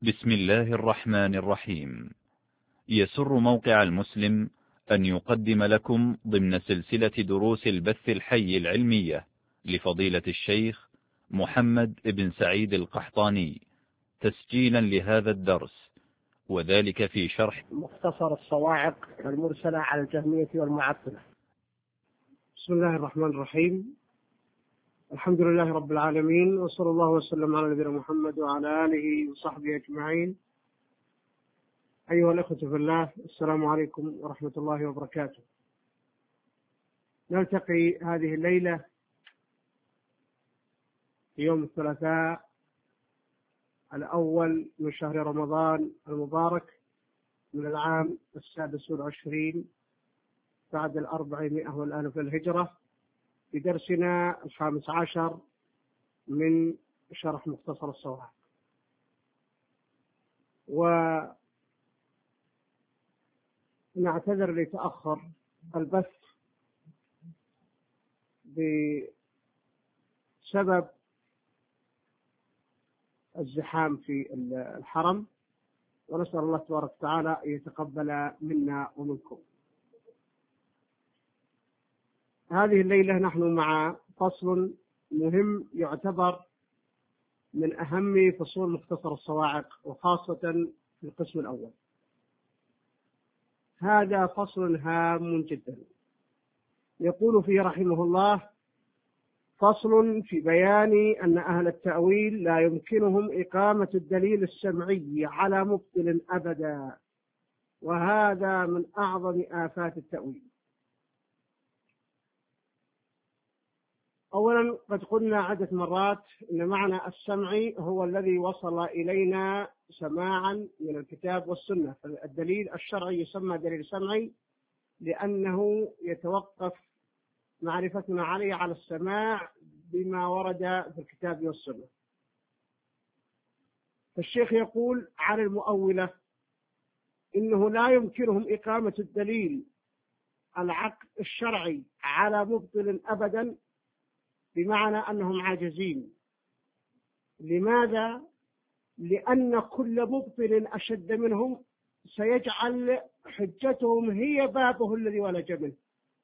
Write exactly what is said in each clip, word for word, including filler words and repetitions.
بسم الله الرحمن الرحيم. يسر موقع المسلم أن يقدم لكم ضمن سلسلة دروس البث الحي العلمية لفضيلة الشيخ محمد بن سعيد القحطاني تسجيلا لهذا الدرس، وذلك في شرح مختصر الصواعق المرسلة على الجهمية والمعطلة. بسم الله الرحمن الرحيم. الحمد لله رب العالمين، وصلى الله وسلم على نبينا محمد وعلى آله وصحبه أجمعين. أيها الأخوة في الله، السلام عليكم ورحمة الله وبركاته. نلتقي هذه الليلة في يوم الثلاثاء الأول من شهر رمضان المبارك من العام السادس والعشرين بعد الأربعمائة والألف الهجرة، في درسنا الخامس عشر من شرح مختصر الصواعق. ونعتذر لتأخر البث بسبب الزحام في الحرم، ونسأل الله تبارك وتعالى أن يتقبل منا ومنكم. هذه الليلة نحن مع فصل مهم يعتبر من أهم فصول مختصر الصواعق، وخاصة في القسم الأول. هذا فصل هام جدا، يقول فيه رحمه الله: فصل في بيان أن أهل التأويل لا يمكنهم إقامة الدليل السمعي على مبطل أبدا، وهذا من أعظم آفات التأويل. أولا، قد قلنا عدة مرات أن معنى السمعي هو الذي وصل إلينا سماعا من الكتاب والسنة. فالدليل الشرعي يسمى دليل سمعي لأنه يتوقف معرفتنا عليه على السماع بما ورد في الكتاب والسنة. فالشيخ يقول عن المؤولة إنه لا يمكنهم إقامة الدليل العقل الشرعي على مبطل أبدا، بمعنى أنهم عاجزين. لماذا؟ لأن كل مبطل أشد منهم سيجعل حجتهم هي بابه الذي ولج منه.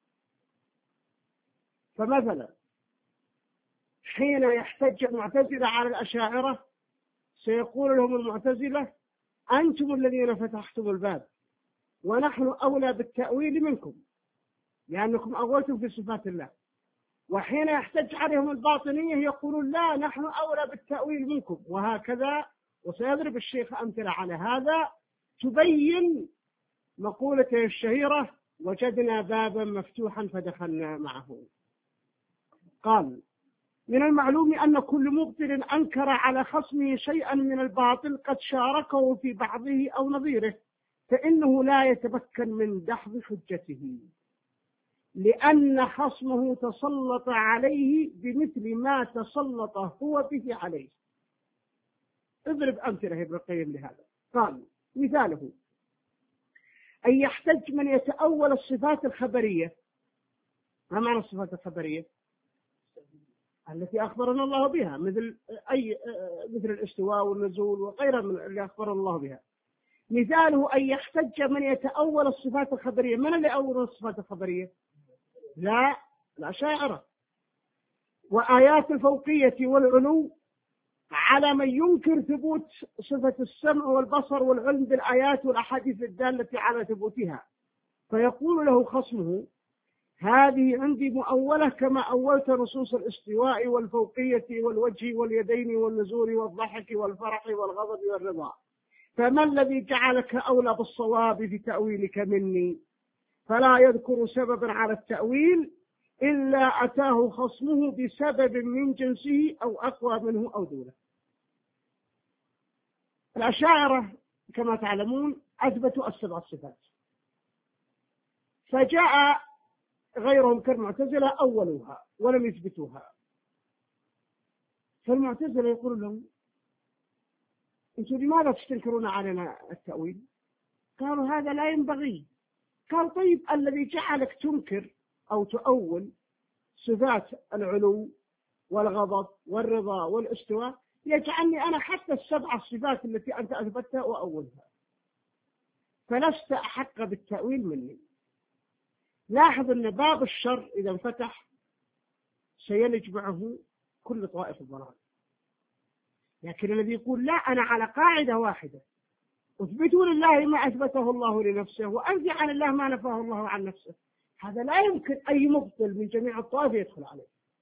فمثلا حين يحتج المعتزلة على الأشاعرة سيقول لهم المعتزلة: أنتم الذين فتحتم الباب، ونحن أولى بالتأويل منكم لأنكم أولتم في صفات الله. وحين يحتج عليهم الباطنية يقولون: لا، نحن أولى بالتأويل منكم، وهكذا. وسيضرب الشيخ أمثلة على هذا تبين مقولته الشهيرة: وجدنا بابا مفتوحا فدخلنا معه. قال: من المعلوم أن كل مبطل أنكر على خصمه شيئا من الباطل قد شاركه في بعضه أو نظيره، فإنه لا يتمكن من دحض حجته، لأن خصمه تسلط عليه بمثل ما تسلط هو به عليه. اضرب أمثلة ابن القيم لهذا. قال: مثاله أن يحتج من يتأول الصفات الخبرية. ما معنى الصفات الخبرية؟ التي أخبرنا الله بها، مثل أي مثل الاستواء والنزول وغيرها من اللي أخبرنا الله بها. مثاله أن يحتج من يتأول الصفات الخبرية. من اللي أول الصفات الخبرية؟ لا، الأشاعرة. وآيات الفوقية والعلو على من ينكر ثبوت صفة السمع والبصر والعلم بالآيات والأحاديث الدالة على ثبوتها، فيقول له خصمه: هذه عندي مؤولة كما أولت نصوص الاستواء والفوقية والوجه واليدين والنزول والضحك والفرح والغضب والرضا، فما الذي جعلك أولى بالصواب في تأويلك مني؟ فلا يذكر سببا على التأويل إلا أتاه خصمه بسبب من جنسه أو أقوى منه أو دونه. الأشاعرة كما تعلمون أثبتوا السبع الصفات، فجاء غيرهم كالمعتزلة أولوها ولم يثبتوها. فالمعتزلة يقول لهم: أنتم لماذا تستنكرون علينا التأويل؟ قالوا: هذا لا ينبغي. قال: طيب، الذي جعلك تنكر أو تؤول صفات العلو والغضب والرضا والاستواء يجعلني أنا حتى السبع الصفات التي أنت أثبتها وأولها، فلست أحق بالتأويل مني. لاحظ أن باب الشر إذا انفتح سيلج معه كل طائف الضلال، لكن الذي يقول لا أنا على قاعدة واحدة، اثبتوا لله ما أثبته الله لنفسه وأنفي عن الله ما نفاه الله عن نفسه، هذا لا يمكن أي مبطل من جميع الطائف يدخل عليه.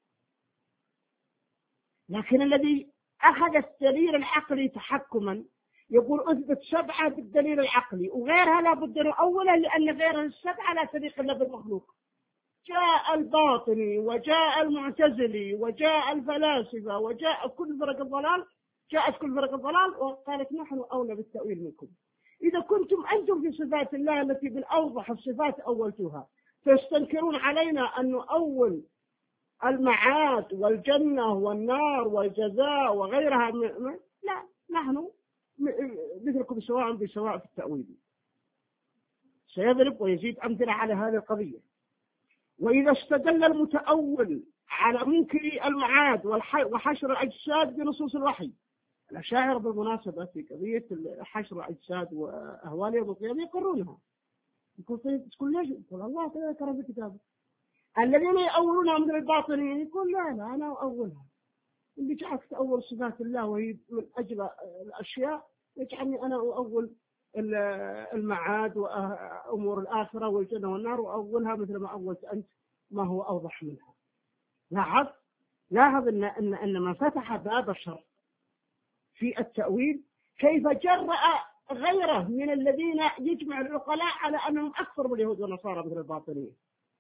لكن الذي أخذ الدليل العقلي تحكما يقول أثبت سبعة بالدليل العقلي وغيرها لا بد أن أولا، لأن غير السبعة لا تليق إلا بالمخلوق. جاء الباطني وجاء المعتزلي وجاء الفلاسفة وجاء كل فرق الضلال، جاءت كل فرق الضلال وقالت نحن أولى بالتأويل منكم. إذا كنتم أنتم في صفات الله التي بالأوضح الصفات أولتها تستنكرون علينا أن نؤول المعاد والجنة والنار والجزاء وغيرها من... لا، نحن مثلكم سواء بسواء في التأويل. سيضرب ويزيد أمثلة على هذه القضية. وإذا استدل المتأول على منكر المعاد وحشر الأجساد بنصوص الوحي، الأشاعرة بالمناسبة في قضية حشر الأجساد وأهوال يوم القيامة يقرونها، يقول ليش؟ يقول الله تعالى ذكر في كتابه. الذين يأولونها مثل الباطنيين يقول لا لا أنا أولها، اللي جعلك تأول صفات الله وهي من أجل الأشياء يجعلني أنا أول المعاد وأمور الآخرة والجنة والنار وأولها مثل ما أولت أنت ما هو أوضح منها. لاحظ لاحظ أن أن أن ما فتح باب الشر في التأويل كيف جرأ غيره من الذين يجمع العقلاء على أنهم أكثر من اليهود والنصارى مثل الباطنيين.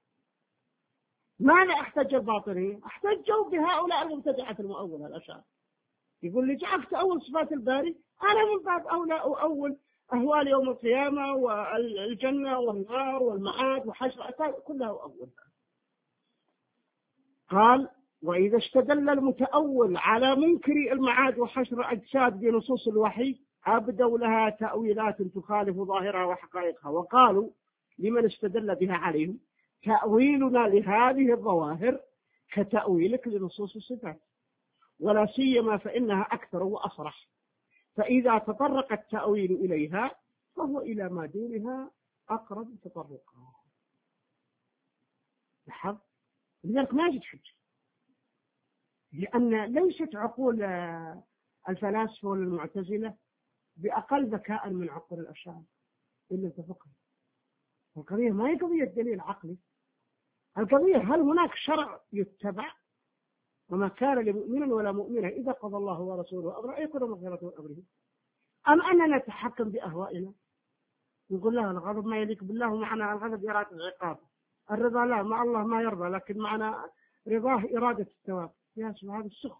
ماذا احتج الباطنيين؟ احتجوا بهؤلاء المبتدعة المؤولة الأشاعرة. يقول لي جعلت أول صفات الباري، أنا من باب أولى أول أهوال يوم القيامة والجنة والنار والمعاد وحشر كلها أول. قال وإذا استدل المتأول على منكر المعاد وحشر الأجساد بنصوص الوحي أبدوا لها تأويلات تخالف ظاهرها وحقائقها، وقالوا لمن استدل بها عليهم تأويلنا لهذه الظواهر كتأويلك لنصوص الصفات، ولا سيما فإنها أكثر وأصرح، فإذا تطرق التأويل إليها فهو إلى ما دونها أقرب تطرقا. لاحظ لذلك ما يجد حج، لأن ليست عقول الفلاسفة والمعتزلة بأقل ذكاء من عقول الأشاعرة إلا تفقه. القضية ما هي قضية دليل عقلي، القضية هل هناك شرع يتبع؟ وما كان لمؤمن ولا مؤمنة إذا قضى الله ورسوله أمرا يكون مغفرة من أمره، أم أننا نتحكم بأهوائنا نقول له الغضب ما يليق بالله ومعنى الغضب إرادة العقاب، الرضا لا مع الله ما يرضى لكن معنى رضاه إرادة الثواب. يا سبحان هذا السخط.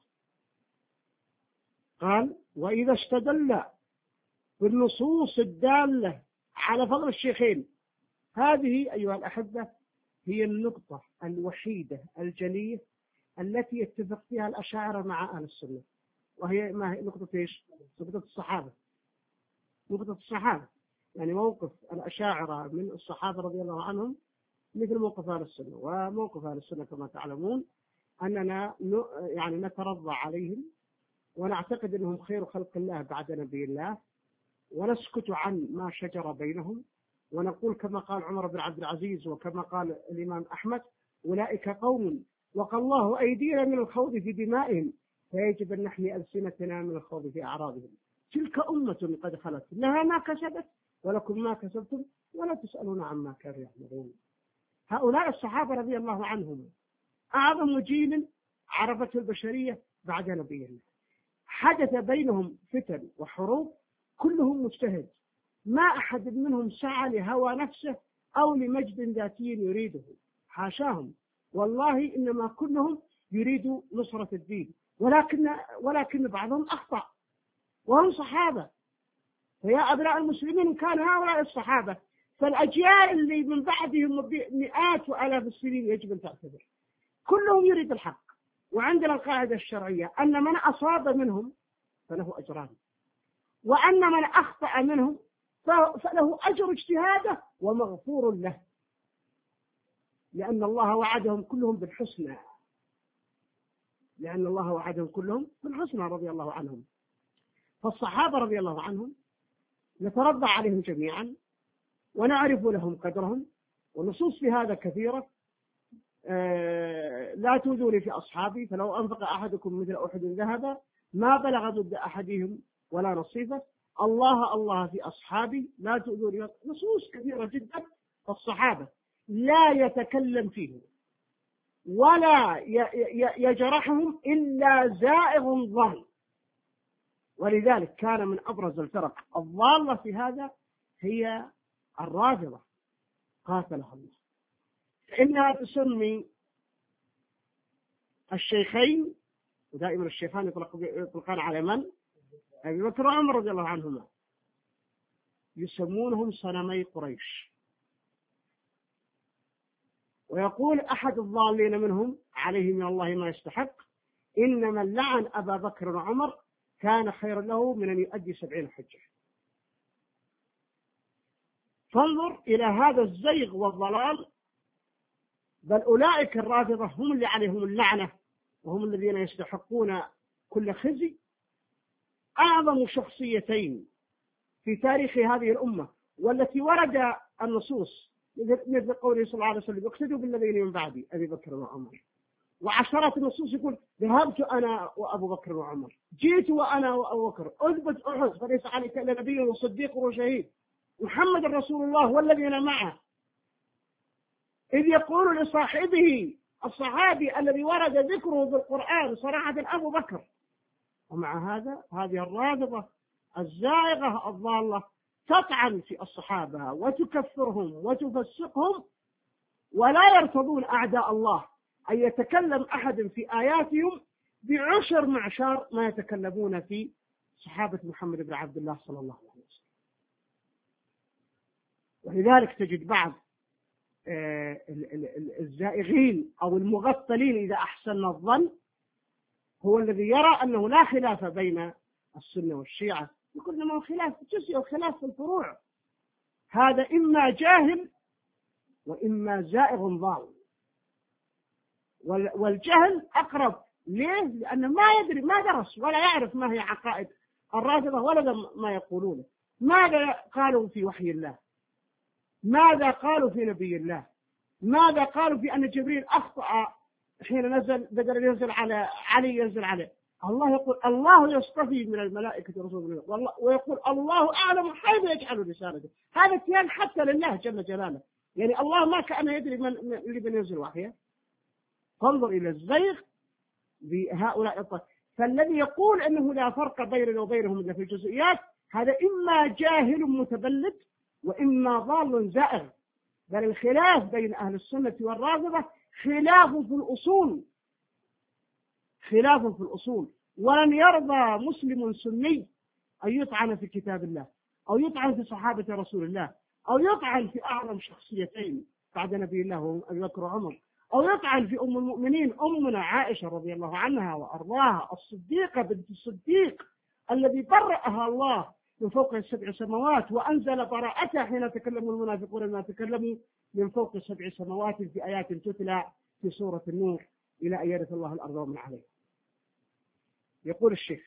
قال وإذا استدل بالنصوص الدالة على فضل الشيخين، هذه أيها الأحبة هي النقطة الوحيدة الجلية التي يتفق فيها الأشاعرة مع أهل السنة، وهي ما هي نقطة إيش؟ نقطة الصحابة. نقطة الصحابة يعني موقف الأشاعرة من الصحابة رضي الله عنهم مثل موقف أهل السنة، وموقف أهل السنة كما تعلمون أننا يعني نترضى عليهم ونعتقد أنهم خير خلق الله بعد نبي الله، ونسكت عن ما شجر بينهم، ونقول كما قال عمر بن عبد العزيز وكما قال الإمام أحمد أولئك قوم وقى الله أيدينا من الخوض في دمائهم فيجب أن نحمي ألسنتنا من الخوض في أعراضهم. تلك أمة قد خلت لها ما كسبت ولكم ما كسبتم ولا تسألون عما كانوا يعملون. هؤلاء الصحابة رضي الله عنهم أعظم جيل عرفته البشرية بعد نبي الله، حدث بينهم فتن وحروب، كلهم مجتهد، ما أحد منهم سعى لهوى نفسه أو لمجد ذاتي يريده، حاشاهم، والله إنما كلهم يريدوا نصرة الدين، ولكن ولكن بعضهم أخطأ وهم صحابة. فيا أبناء المسلمين كان هؤلاء الصحابة، فالأجيال اللي من بعدهم مئات وآلاف السنين يجب أن تعتبر كلهم يريد الحق. وعندنا القاعدة الشرعية أن من أصاب منهم فله أجران، وأن من أخطأ منهم فله أجر اجتهاده ومغفور له، لأن الله وعدهم كلهم بالحسنى. لأن الله وعدهم كلهم بالحسنى رضي الله عنهم. فالصحابة رضي الله عنهم نترضى عليهم جميعا ونعرف لهم قدرهم، والنصوص في هذا كثيرة. آه لا تؤذوني في أصحابي فلو أنفق أحدكم مثل أحد ذهبا ما بلغ ضد أحدهم ولا نصيفه، الله الله في أصحابي لا تؤذوني. نصوص كثيرة جدا. الصحابة لا يتكلم فيهم ولا يجرحهم إلا زائغ ضال، ولذلك كان من أبرز الفرق الضالة في هذا هي الرافضة قاتلها الله، فإنها تسمي الشيخين، ودائما الشيخان يطلقان على من؟ أبي بكر وعمر رضي الله عنهما، يسمونهم صنمي قريش. ويقول أحد الضالين منهم عليه من الله ما يستحق: إن من لعن أبا بكر وعمر كان خيرا له من أن يؤدي سبعين حجة. فانظر إلى هذا الزيغ والضلال. بل أولئك الرافضة هم اللي عليهم اللعنة، وهم الذين يستحقون كل خزي. أعظم شخصيتين في تاريخ هذه الأمة والتي ورد النصوص مثل قوله صلى الله عليه وسلم: اقتدوا بالذين من بعدي أبي بكر وعمر. وعشرات النصوص يقول: ذهبت أنا وأبو بكر وعمر، جئت وأنا وأبو بكر، أثبت أحد فليس عليك إلا نبي وصديق وشهيد، محمد رسول الله والذين معه. إذ يقول لصاحبه الصحابي الذي ورد ذكره بالقرآن صراحة أبو بكر. ومع هذا هذه الرافضة الزائغة الضالة تطعن في الصحابة وتكفرهم وتفسقهم، ولا يرتضون أعداء الله أن يتكلم أحد في آياتهم بعشر معشار ما يتكلمون في صحابة محمد بن عبد الله صلى الله عليه وسلم. ولذلك تجد بعض الزائغين أو المغفلين إذا أحسن الظن هو الذي يرى أنه لا خلاف بين السنة والشيعة، يقول إنما خلاف جزئي وخلاف في الفروع. هذا إما جاهل وإما زائغ ضال، والجهل أقرب. ليه؟ لأنه ما يدري، ما درس ولا يعرف ما هي عقائد الرافضة ولا ما يقولونه. ماذا قالوا في وحي الله؟ ماذا قالوا في نبي الله؟ ماذا قالوا في أن جبريل أخطأ حين نزل، بدل ينزل على علي ينزل عليه؟ الله يقول: الله يصطفي من الملائكة رسولا، ويقول: الله أعلم حيث يجعل رسالته. هذا كيان حتى لله جل جلاله، يعني الله ما كان يدري من اللي بينزل وحيه. فانظر إلى الزيغ بهؤلاء الطائف. فالذي يقول أنه لا فرق بيننا وبينهم إلا في الجزئيات هذا إما جاهل متبلد وإما ضال زائغ. بل الخلاف بين أهل السنة والرافضة خلاف في الأصول، خلاف في الأصول. ولن يرضى مسلم سني أن يطعن في كتاب الله أو يطعن في صحابة رسول الله أو يطعن في أعظم شخصيتين بعد نبي الله أبي بكر وعمر، أو يطعن في أم المؤمنين أمنا عائشة رضي الله عنها وأرضاها، الصديقة بنت الصديق الذي برأها الله من فوق السبع سماوات وأنزل براءتها حين تكلموا المنافقون ما تكلموا من فوق سبع سماوات في آيات تتلى في سورة النور إلى أن يرث الله الأرض ومن عليها. يقول الشيخ: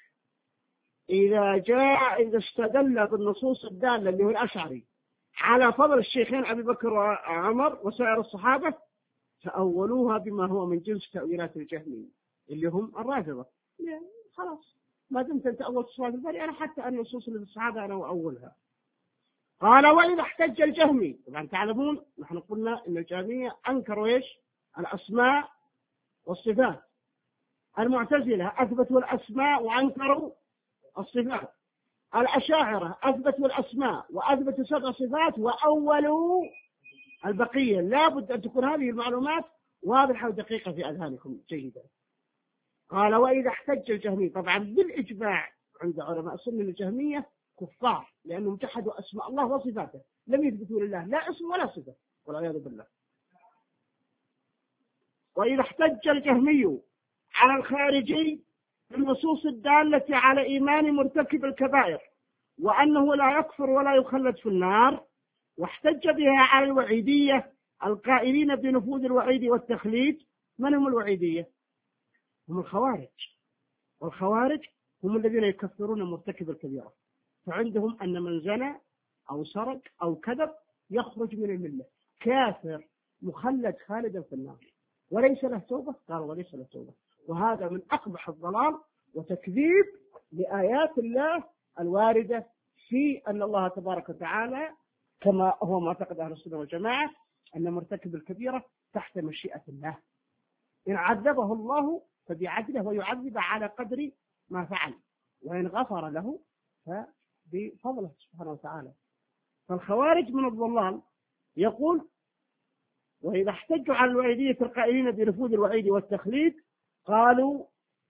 إذا جاء إذا استدل بالنصوص الدالة اللي هو الأشعري على فضل الشيخين أبي بكر وعمر وسائر الصحابة تأولوها بما هو من جنس تأويلات الجهمية اللي هم الرافضة. خلاص ما دمت أنت أول صفات الباري أنا حتى النصوص اللي في الصحابة أنا أولها. قال: وإذا احتج الجهمي، طبعا تعلمون نحن قلنا إن الجهمية أنكروا إيش؟ الأسماء والصفات. المعتزلة أثبتوا الأسماء وأنكروا الصفات. الأشاعرة أثبتوا الأسماء وأثبتوا سبع صفات وأولوا البقية. لا بد أن تكون هذه المعلومات واضحة ودقيقة في أذهانكم جيدا. قال: وإذا احتج الجهمي، طبعا بالإجماع عند علماء السنة الجهمية كفار لأنهم جحدوا أسماء الله وصفاته، لم يثبتوا لله لا اسم ولا صفة والعياذ بالله. وإذا احتج الجهمي على الخارجي بالنصوص الدالة على إيمان مرتكب الكبائر وأنه لا يكفر ولا يخلد في النار، واحتج بها على الوعيدية القائلين بنفوذ الوعيد والتخليد. من هم الوعيدية؟ هم الخوارج، والخوارج هم الذين يكفرون مرتكب الكبيرة، فعندهم أن من زنى أو سرق أو كذب يخرج من الملة كافر مخلد خالدا في النار وليس له توبة. قال وليس له توبة، وهذا من أقبح الضلال وتكذيب لآيات الله الواردة في أن الله تبارك وتعالى كما هو معتقد أهل السنة والجماعة أن مرتكب الكبيرة تحت مشيئة الله، إن عذبه الله فبعدله ويعذب على قدر ما فعل، وإن غفر له فبفضله سبحانه وتعالى. فالخوارج من الضلال يقول وإذا احتجوا على الوعيدية القائلين بنفوذ الوعيد والتخليد قالوا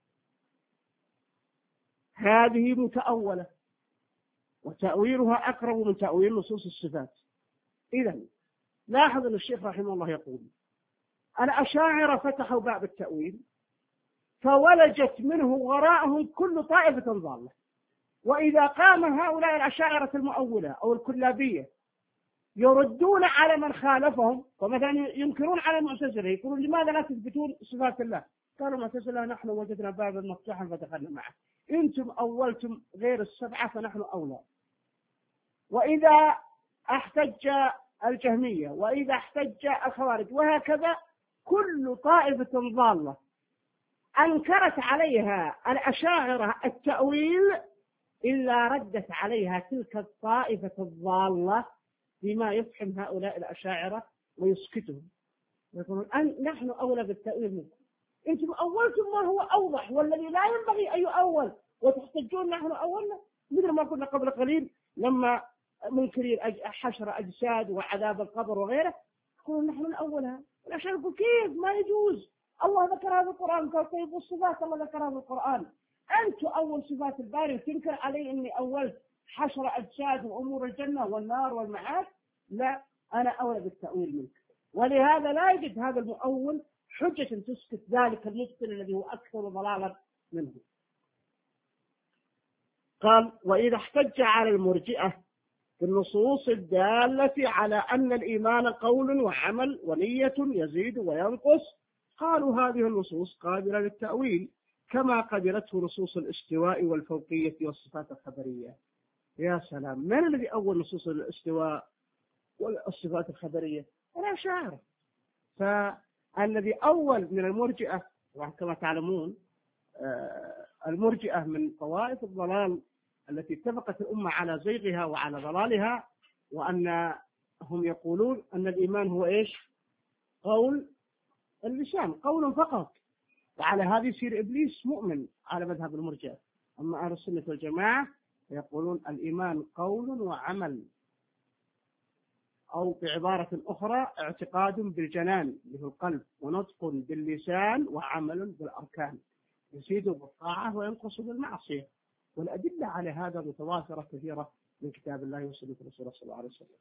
هذه متأولة وتأويلها أقرب من تأويل نصوص الصفات. إذن لاحظ أن الشيخ رحمه الله يقول الأشاعرة فتحوا باب التأويل فولجت منه وراءهم كل طائفة ضالة، وإذا قام هؤلاء الأشاعرة المؤولة أو الكلابية يردون على من خالفهم، ومثلا ينكرون على المعتزلة يقولون لماذا لا تثبتون صفات الله؟ قالوا المعتزلة نحن وجدنا بابا مفتوحا فدخلنا معه، انتم اولتم غير السبعه فنحن اولى. واذا احتج الجهميه واذا احتج الخوارج وهكذا كل طائفه ضاله انكرت عليها الاشاعره التاويل الا ردت عليها تلك الطائفه الضاله بما يفهم هؤلاء الاشاعره ويسكتهم ويقولون نحن اولى بالتاويل منكم، انتم اولتم ما هو اوضح والذي لا ينبغي ان يؤول وتحتجون نحن اولنا، مثل ما قلنا قبل قليل لما منكرين حشر اجساد وعذاب القبر وغيره يقولون نحن الاولها، والاشياء يقول كيف ما يجوز، الله ذكرها في القران قال طيب الصفات الله ذكرها في القران، انت اول صفات الباري تنكر علي اني اولت حشر اجساد وامور الجنه والنار والمعاد؟ لا، انا اولى بالتاويل منك. ولهذا لا يجد هذا المؤول حجة تسكت ذلك المبطل الذي هو أكثر ضلالا منه. قال وإذا احتج على المرجئة بالنصوص الدالة على أن الإيمان قول وعمل ونية يزيد وينقص قالوا هذه النصوص قابلة للتأويل كما قبلته نصوص الاستواء والفوقية والصفات الخبرية. يا سلام، من الذي أول نصوص الاستواء والصفات الخبرية؟ الأشاعرة. فالذي أول من المرجئة، وكما تعلمون المرجئة من طوائف الضلال التي اتفقت الأمة على زيغها وعلى ضلالها، وأنهم يقولون أن الإيمان هو إيش؟ قول اللسان، قول فقط، وعلى هذه يصير إبليس مؤمن على مذهب المرجئة. أما أهل السنة والجماعة يقولون الإيمان قول وعمل، أو بعبارة أخرى اعتقاد بالجنان اللي هو القلب، ونطق باللسان، وعمل بالأركان، يزيد بالطاعة وينقص بالمعصية. والأدلة على هذا متوافرة كثيرة من كتاب الله وسنة رسوله صلى الله عليه وسلم.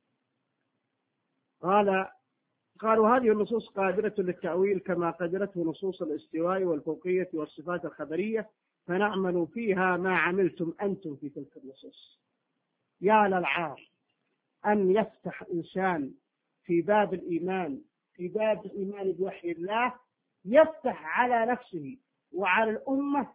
قال قالوا هذه النصوص قادرة للتأويل كما قدرته نصوص الاستواء والفوقية والصفات الخبرية، فنعمل فيها ما عملتم أنتم في تلك النصوص. يا للعار أن يفتح إنسان في باب الإيمان، في باب الإيمان بوحي الله، يفتح على نفسه وعلى الأمة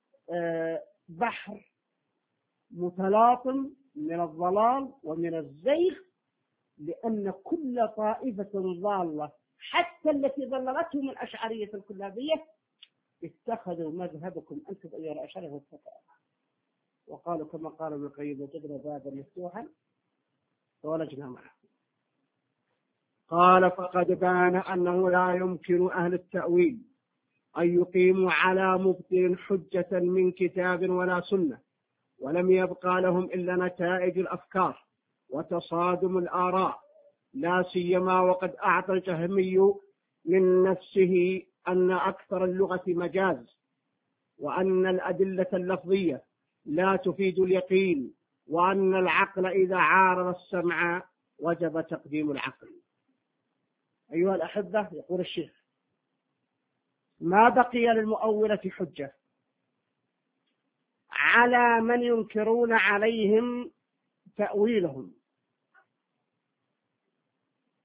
بحر متلاطم من الضلال ومن الزيغ، لأن كل طائفة ضالة حتى التي ضللتهم الأشعرية الكلابية اتخذوا مذهبكم أنتم أيها الأشعرية والتقاء، وقالوا كما قال ابن القيم وجدنا بابا مفتوحا فولجنا معه. قال فقد بان أنه لا يمكن أهل التأويل أن يقيموا على مبطل حجة من كتاب ولا سنة، ولم يبقى لهم إلا نتائج الأفكار وتصادم الآراء، لا سيما وقد أعطى الجهمي من نفسه أن أكثر اللغة مجاز، وأن الأدلة اللفظية لا تفيد اليقين، وأن العقل إذا عارض السمع وجب تقديم العقل. أيها الأحبة، يقول الشيخ ما بقي للمؤولة حجة على من ينكرون عليهم تأويلهم،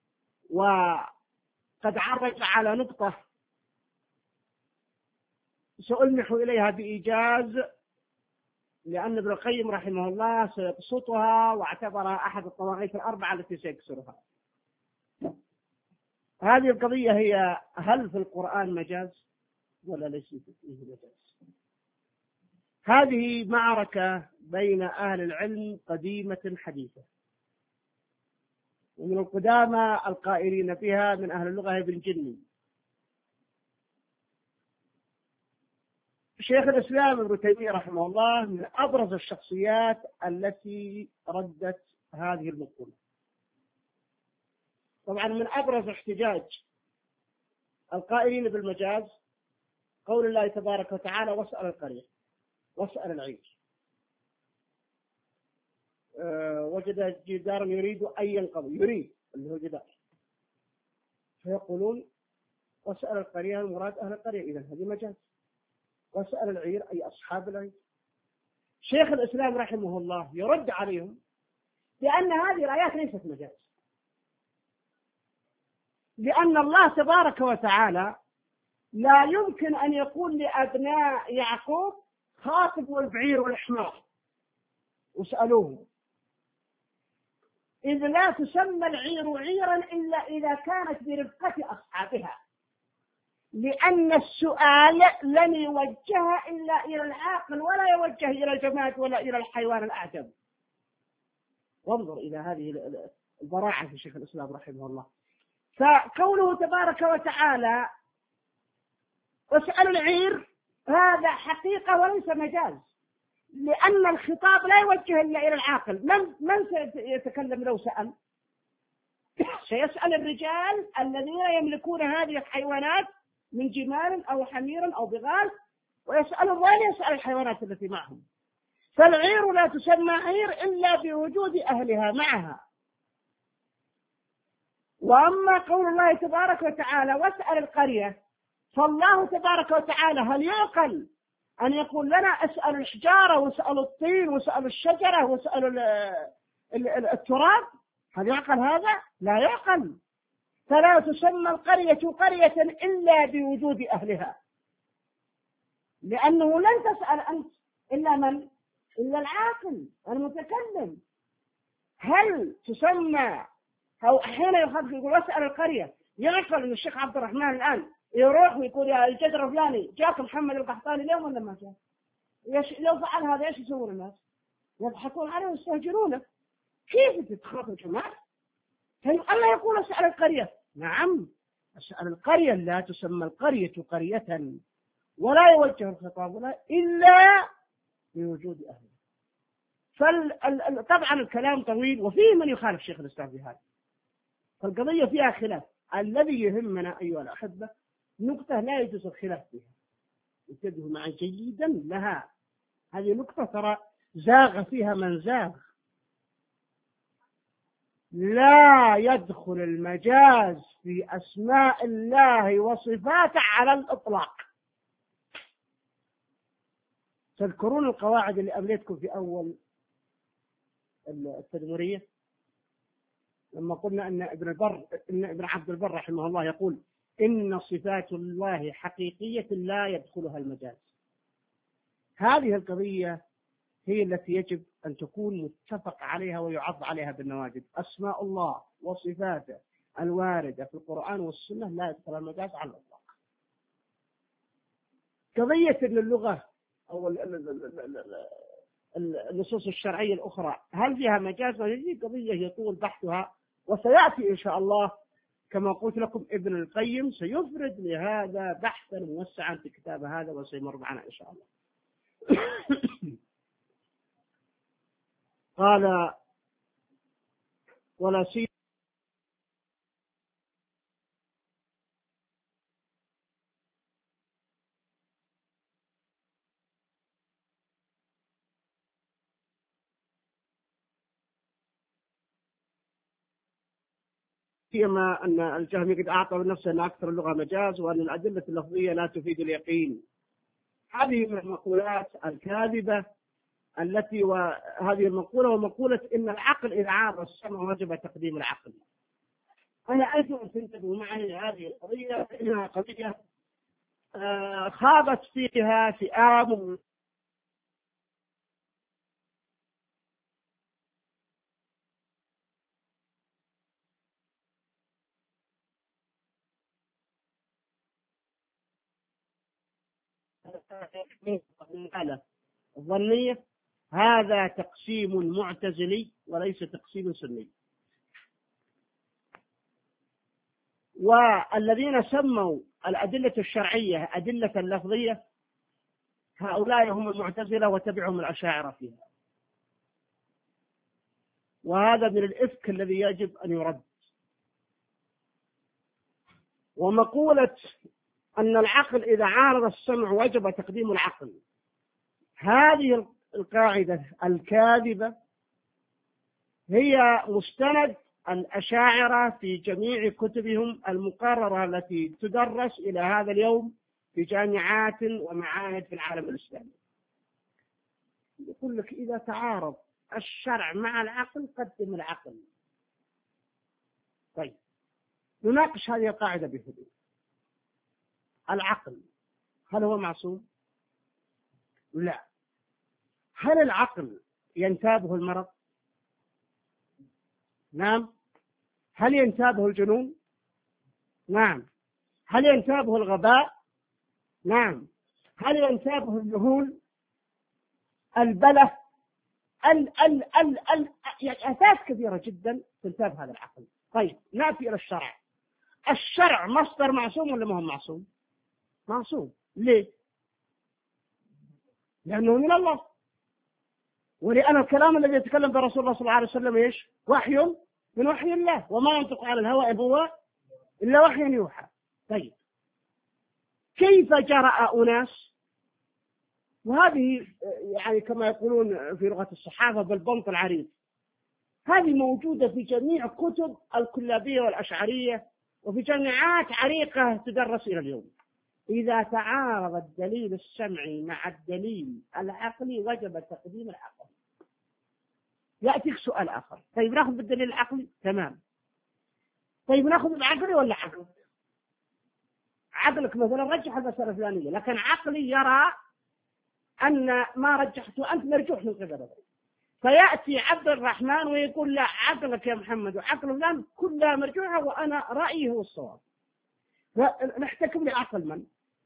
وقد عرج على نقطة سألمح إليها بإيجاز، لأن ابن القيم رحمه الله سيبسطها واعتبرها أحد الطواغيت الأربعة التي سيكسرها. هذه القضية هي: هل في القرآن مجاز ولا ليس فيه مجاز؟ هذه معركة بين أهل العلم قديمة حديثة، ومن القدامى القائلين فيها من أهل اللغة ابن جني. شيخ الإسلام ابن تيمية رحمه الله من أبرز الشخصيات التي ردت هذه المقولة. طبعا من أبرز احتجاج القائلين بالمجاز قول الله تبارك وتعالى: واسأل القرية واسأل العير. أه وجد جدارا يريد أن ينقضي، يريد اللي هو جدار، فيقولون واسأل القرية المراد أهل القرية، إذا هذه مجاز. واسأل العير أي أصحاب العير. شيخ الإسلام رحمه الله يرد عليهم لأن هذه الآيات ليست مجاز، لأن الله تبارك وتعالى لا يمكن أن يقول لأبناء يعقوب خاطبوا البعير والحمار واسألوه، إذ لا تسمى العير عيرا إلا إذا كانت برفقة أصحابها، لأن السؤال لن يوجه إلا إلى العاقل ولا يوجه إلى الجماد ولا إلى الحيوان الأعجم. وانظر إلى هذه البراعة في شيخ الإسلام رحمه الله. فقوله تبارك وتعالى واسأل العير هذا حقيقة وليس مجاز، لأن الخطاب لا يوجه إلا إلى العاقل. من من سيتكلم لو سأل؟ سيسأل الرجال الذين يملكون هذه الحيوانات من جمال أو حمير أو بغال، ويسأل الرجال يسأل الحيوانات التي معهم. فالعير لا تسمى عير إلا بوجود أهلها معها. وأما قول الله تبارك وتعالى واسأل القرية، فالله تبارك وتعالى هل يعقل أن يقول لنا اسأل الحجارة واسأل الطين واسأل الشجرة واسأل التراب؟ هل يعقل هذا؟ لا يعقل. فلا تسمى القرية قرية إلا بوجود أهلها، لأنه لن تسأل أنت إلا من؟ إلا العاقل المتكلم. هل تسمى أو حين يخاطب يقول واسأل القرية، يعقل أن الشيخ عبد الرحمن الآن يروح ويقول يا الجدر الفلاني جاك محمد القحطاني اليوم ولا ما جاء؟ لو فعل هذا ايش يسوون الناس؟ يضحكون عليه ويستهجنونه. كيف تتخاطب جماعة؟ الله يقول اسأل القرية. نعم، اسأل القرية لا تسمى القرية قرية ولا يوجه الخطاب ولا إلا بوجود أهله. فطبعا الكلام طويل وفيه من يخالف شيخ الإسلام في هذا، فالقضية فيها خلاف. الذي يهمنا أيها الأحبة نقطة لا يجوز الخلاف فيها، انتبهوا معي جيدا لها. هذه نقطة ترى زاغ فيها من زاغ. لا يدخل المجاز في أسماء الله وصفاته على الإطلاق. تذكرون القواعد اللي أمليتكم في أول التدمرية لما قلنا أن ابن البر إن ابن عبد البر رحمه الله يقول إن صفات الله حقيقية لا يدخلها المجاز. هذه القضية هي التي يجب أن تكون متفق عليها ويعض عليها بالنواجذ. أسماء الله وصفاته الواردة في القرآن والسنة لا يدخل المجاز على الإطلاق. قضية أن اللغة أو النصوص الشرعية الأخرى هل فيها مجاز؟ هذه قضية يطول بحثها، وسيأتي إن شاء الله كما قلت لكم ابن القيم سيفرد لهذا بحثا موسعا في كتاب هذا وسيمر معنا إن شاء الله. قال ولا سيما فيما أن الجهمي قد أعطى بنفسه أن أكثر اللغة مجاز وأن الأدلة اللفظية لا تفيد اليقين. هذه من المقولات الكاذبة التي وهذه المقولة ومقولة إن العقل إذا عارض السمع وجب تقديم العقل. أنا أيضا تنتبه معي هذه القضية إنها قضية خاضت فيها فئام الظنية، هذا تقسيم معتزلي وليس تقسيم سني. والذين سموا الأدلة الشرعية أدلة لفظية هؤلاء هم المعتزلة وتبعهم الأشاعرة فيها، وهذا من الإفك الذي يجب أن يرد. ومقولة أن العقل إذا عارض السمع وجب تقديم العقل، هذه القاعدة الكاذبة هي مستند الأشاعرة في جميع كتبهم المقررة التي تدرس إلى هذا اليوم في جامعات ومعاهد في العالم الإسلامي. يقول لك إذا تعارض الشرع مع العقل قدم العقل. طيب نناقش هذه القاعدة بهدوء. العقل هل هو معصوم؟ لا. هل العقل ينتابه المرض؟ نعم. هل ينتابه الجنون؟ نعم. هل ينتابه الغباء؟ نعم. هل ينتابه الجهول؟ البلة؟ ال ال ال ال يعني أساس كثيرة جدا تنتاب هذا العقل. طيب نأتي إلى الشرع. الشرع مصدر معصوم ولا ما هو معصوم؟ معصوم. ليه؟ لأنه من الله، ولأن الكلام الذي يتكلم به رسول الله صلى الله عليه وسلم إيش؟ وحي من وحي الله، وما ينطق على الهوى إن هو إلا وحي يوحى. طيب كيف جرأ أناس، وهذه يعني كما يقولون في لغة الصحافة بالبنط العريض، هذه موجودة في جميع كتب الكلابية والأشعرية وفي جامعات عريقة تدرس إلى اليوم. إذا تعارض الدليل السمعي مع الدليل العقلي وجب تقديم العقل. يأتيك سؤال آخر، طيب نأخذ بالدليل العقلي؟ تمام. طيب نأخذ العقلي ولا عقل؟ عقلك مثلا رجح المسألة الفلانية، لكن عقلي يرى أن ما رجحته أنت مرجوح من قبل، فيأتي عبد الرحمن ويقول لا عقلك يا محمد وعقل فلان كلها مرجوحة وأنا رأيي هو الصواب. نحتكم لعقل من؟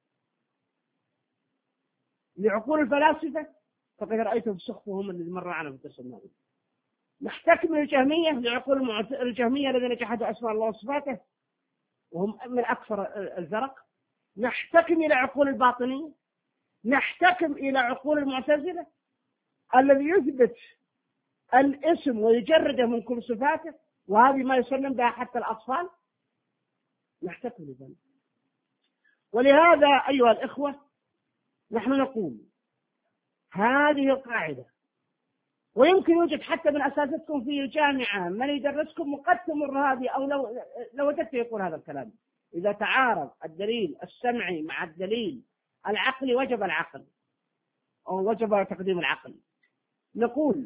لعقول الفلاسفة فقد رأيتهم سخفهم الذي مر على في الدرس الماضي. نحتكم للجهمية لعقول الجهمية الذين جحدوا أسماء الله وصفاته وهم من أكثر الزرق. نحتكم إلى عقول الباطنية، نحتكم إلى عقول المعتزلة الذي يثبت الاسم ويجرده من كل صفاته، وهذه ما يسلم بها حتى الأطفال. نحتكم لذلك. ولهذا أيها الإخوة نحن نقول هذه القاعدة، ويمكن يوجد حتى من أساتذتكم في الجامعة من يدرسكم وقد تمر هذه، أو لو, لو وجدت يقول هذا الكلام، إذا تعارض الدليل السمعي مع الدليل العقلي وجب العقل أو وجب تقديم العقل. نقول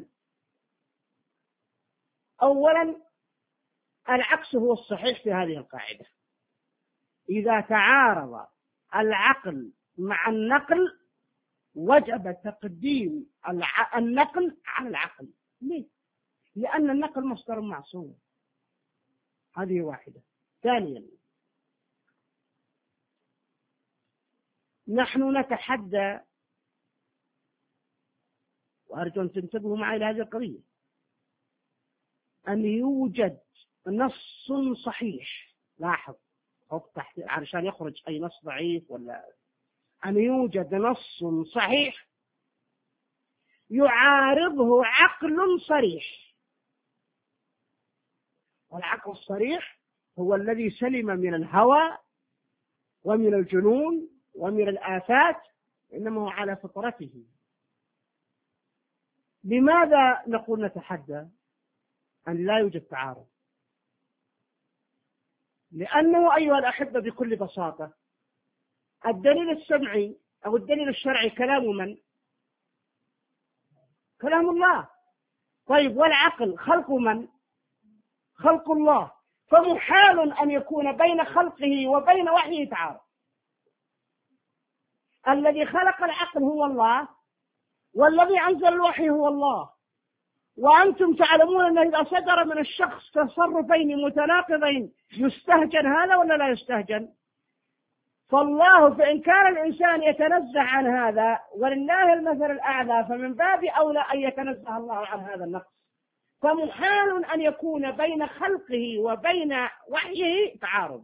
أولا العكس هو الصحيح في هذه القاعدة. إذا تعارض العقل مع النقل وجب تقديم النقل على العقل. ليه؟ لأن النقل مصدر معصوم. هذه واحدة. ثانيا نحن نتحدى، وأرجو أن تنتبهوا معي لهذه القضية، أن يوجد نص صحيح، لاحظ حط تحت علشان يخرج أي نص ضعيف، ولا أن يوجد نص صحيح يعارضه عقل صريح. والعقل الصريح هو الذي سلم من الهوى ومن الجنون ومن الآفات، إنما هو على فطرته. لماذا نقول نتحدى أن لا يوجد تعارض؟ لأنه أيها الأحبة بكل بساطة الدليل السمعي أو الدليل الشرعي كلام من؟ كلام الله. طيب والعقل خلق من؟ خلق الله. فمحال أن يكون بين خلقه وبين وحيه تعارض. الذي خلق العقل هو الله، والذي أنزل الوحي هو الله. وأنتم تعلمون أن إذا صدر من الشخص تصرفين متناقضين يستهجن هذا ولا لا يستهجن؟ فالله فإن كان الإنسان يتنزه عن هذا ولله المثل الأعلى فمن باب أولى أن يتنزه الله عن هذا النقص. فمحال أن يكون بين خلقه وبين وحيه تعارض.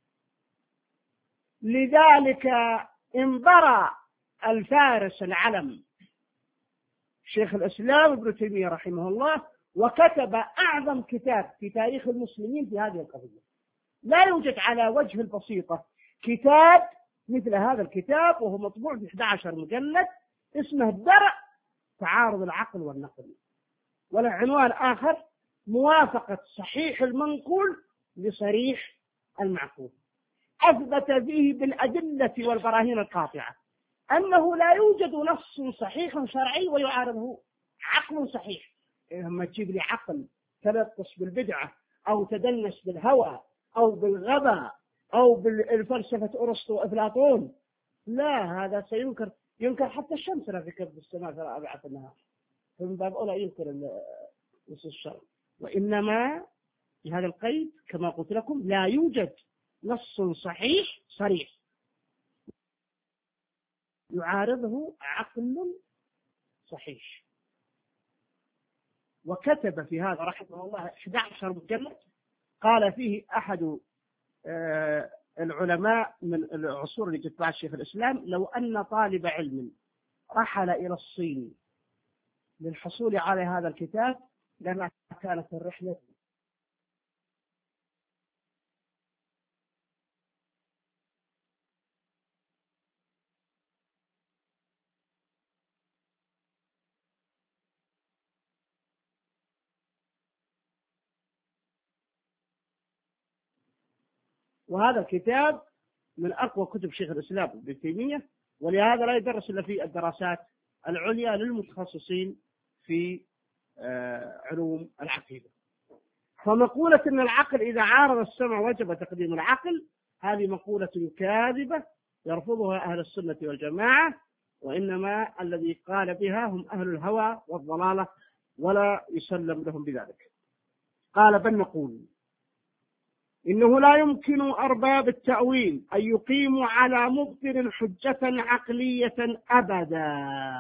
لذلك انبرى الفارس العلم شيخ الإسلام ابن تيمية رحمه الله وكتب أعظم كتاب في تاريخ المسلمين في هذه القضية. لا يوجد على وجه البسيطة كتاب مثل هذا الكتاب، وهو مطبوع في أحد عشر مجلد، اسمه درء تعارض العقل والنقل، وله عنوان آخر موافقة صحيح المنقول لصريح المعقول. أثبت فيه بالأدلة والبراهين القاطعة أنه لا يوجد نص صحيح شرعي ويعارضه عقل صحيح. لما تجيب لي عقل تلطس بالبدعة أو تدنس بالهوى أو بالغباء أو بالفلسفة أرسطو وأفلاطون، لا، هذا سينكر. ينكر حتى الشمس لا في كبد السماء ترى أبعث النهار، فمن باب أولى ينكر نص الشرع. وإنما في هذا القيد كما قلت لكم لا يوجد نص صحيح صريح يعارضه عقل صحيح. وكتب في هذا رحمه الله أحد عشر مجلد، قال فيه أحد العلماء من العصور اللي جت بعد شيخ الإسلام: لو أن طالب علم رحل إلى الصين للحصول على هذا الكتاب لما كانت الرحلة وهذا الكتاب من أقوى كتب شيخ الإسلام ابن تيمية، ولهذا لا يدرس إلا في الدراسات العليا للمتخصصين في علوم العقيدة. فمقولة أن العقل إذا عارض السمع وجب تقديم العقل، هذه مقولة كاذبة يرفضها أهل السنة والجماعة، وإنما الذي قال بها هم أهل الهوى والضلالة ولا يسلم لهم بذلك. قال: بل نقول إنه لا يمكن أرباب التأويل أن يقيموا على مبطل حجة عقلية أبدا.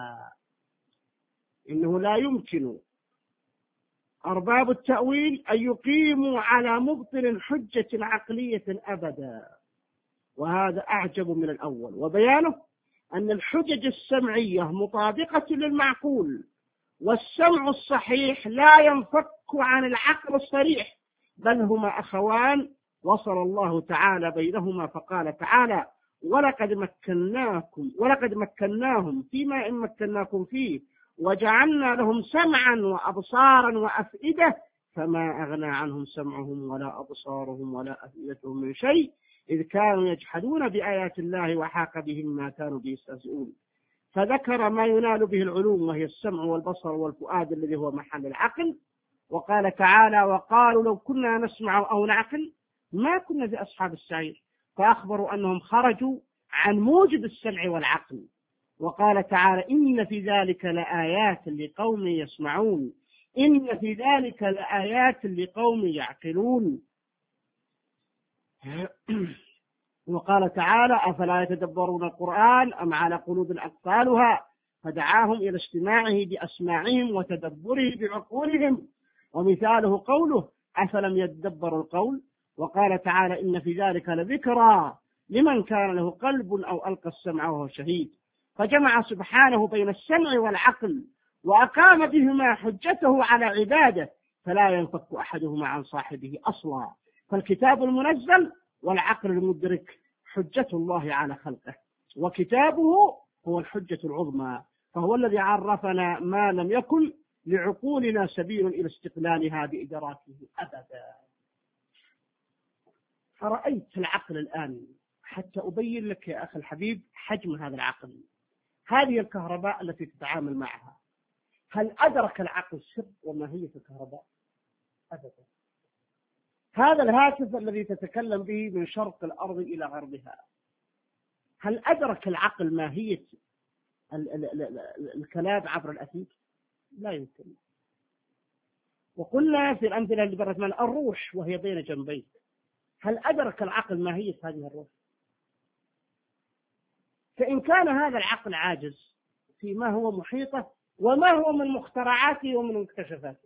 إنه لا يمكن أرباب التأويل أن يقيموا على مبطل حجة عقلية أبدا، وهذا أعجب من الأول. وبيانه أن الحجج السمعية مطابقة للمعقول، والسمع الصحيح لا ينفك عن العقل الصريح، بل هما أخوان وصل الله تعالى بينهما فقال تعالى: ولقد مكناكم ولقد مكناهم فيما إن مكناكم فيه وجعلنا لهم سمعا وأبصارا وأفئدة فما أغنى عنهم سمعهم ولا أبصارهم ولا أفئدتهم من شيء إذ كانوا يجحدون بآيات الله وحاق بهم ما كانوا به يستهزئون. فذكر ما ينال به العلوم وهي السمع والبصر والفؤاد الذي هو محل العقل. وقال تعالى: وقالوا لو كنا نسمع أو نعقل ما كنا في أصحاب السعير، فأخبروا أنهم خرجوا عن موجب السمع والعقل. وقال تعالى: إن في ذلك لآيات لقوم يسمعون إن في ذلك لآيات لقوم يعقلون. وقال تعالى: أفلا يتدبرون القرآن أم على قلوب أقفالها، فدعاهم إلى استماعه بأسماعهم وتدبره بعقولهم. ومثاله قوله: أفلم يتدبروا القول. وقال تعالى: إن في ذلك لذكرى لمن كان له قلب أو ألقى السمع وهو شهيد. فجمع سبحانه بين السمع والعقل وأقام بهما حجته على عباده، فلا ينفك أحدهما عن صاحبه أصلا. فالكتاب المنزل والعقل المدرك حجة الله على خلقه، وكتابه هو الحجة العظمى، فهو الذي عرفنا ما لم يكن لعقولنا سبيل إلى استقلالها بإدراكه أبدا. فرأيت العقل الآن حتى أبين لك يا أخي الحبيب حجم هذا العقل. هذه الكهرباء التي تتعامل معها، هل أدرك العقل سر وماهية الكهرباء؟ أبدا. هذا الهاتف الذي تتكلم به من شرق الأرض إلى غربها، هل أدرك العقل ماهية الكلام عبر الأثير؟ لا يمكن. وقلنا في الأمثلة اللي برت من الروح وهي بين جنبيك، هل أدرك العقل ماهية هذه الروح؟ فإن كان هذا العقل عاجز فيما هو محيطه وما هو من مخترعاته ومن مكتشفاته،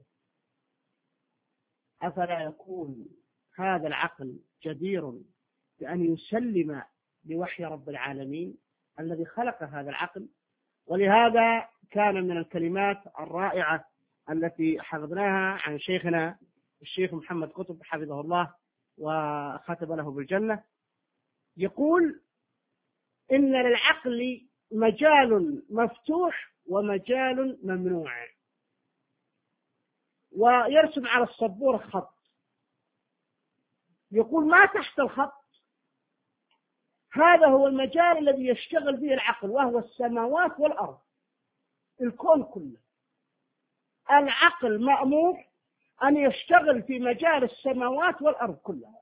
أفلا يكون هذا العقل جدير بأن يسلم بوحي رب العالمين الذي خلق هذا العقل؟ ولهذا كان من الكلمات الرائعة التي حفظناها عن شيخنا الشيخ محمد قطب حفظه الله وختم له بالجنة، يقول إن للعقل مجال مفتوح ومجال ممنوع، ويرسم على السبورة خط، يقول ما تحت الخط هذا هو المجال الذي يشتغل به العقل، وهو السماوات والأرض، الكون كله. العقل مأمور أن يشتغل في مجال السماوات والأرض كلها،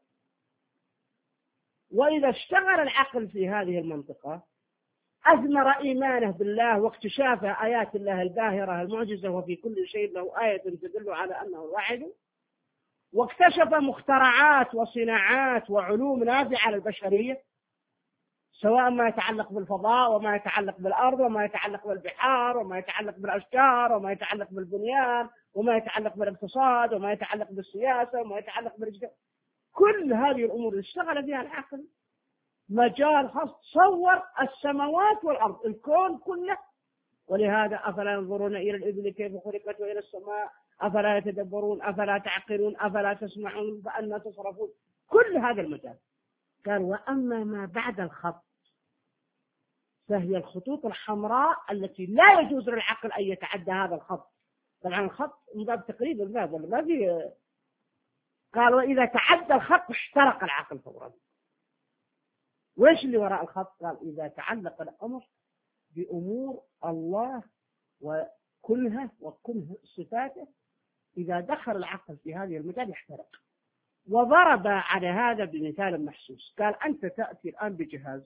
وإذا اشتغل العقل في هذه المنطقة أثمر إيمانه بالله واكتشاف آيات الله الباهرة المعجزة، وفي كل شيء له آية تدل على أنه واحد، واكتشف مخترعات وصناعات وعلوم نافعة للبشرية، سواء ما يتعلق بالفضاء وما يتعلق بالأرض وما يتعلق بالبحار وما يتعلق بالأشجار وما يتعلق بالبنيان وما يتعلق بالاقتصاد وما يتعلق بالسياسة وما يتعلق بالرجال. كل هذه الأمور اللي اشتغل فيها العقل مجال خاص، تصور السماوات والأرض، الكون كله. ولهذا أفلا ينظرون إلى الإبل كيف خلقت وإلى السماء أفلا يتدبرون أفلا تعقلون أفلا تسمعون فأنا تصرفون. كل هذا المجال. قال وأما ما بعد الخط فهي الخطوط الحمراء التي لا يجوز للعقل أن يتعدى هذا الخط. طبعا الخط من باب تقريب الباب ولا ما في. قال وإذا تعدى الخط احترق العقل فورا. وإيش اللي وراء الخط؟ قال إذا تعلق الأمر بأمور الله وكلها وكلها صفاته، إذا دخل العقل في هذه المجال يحترق. وضرب على هذا بمثال محسوس، قال أنت تأتي الآن بجهاز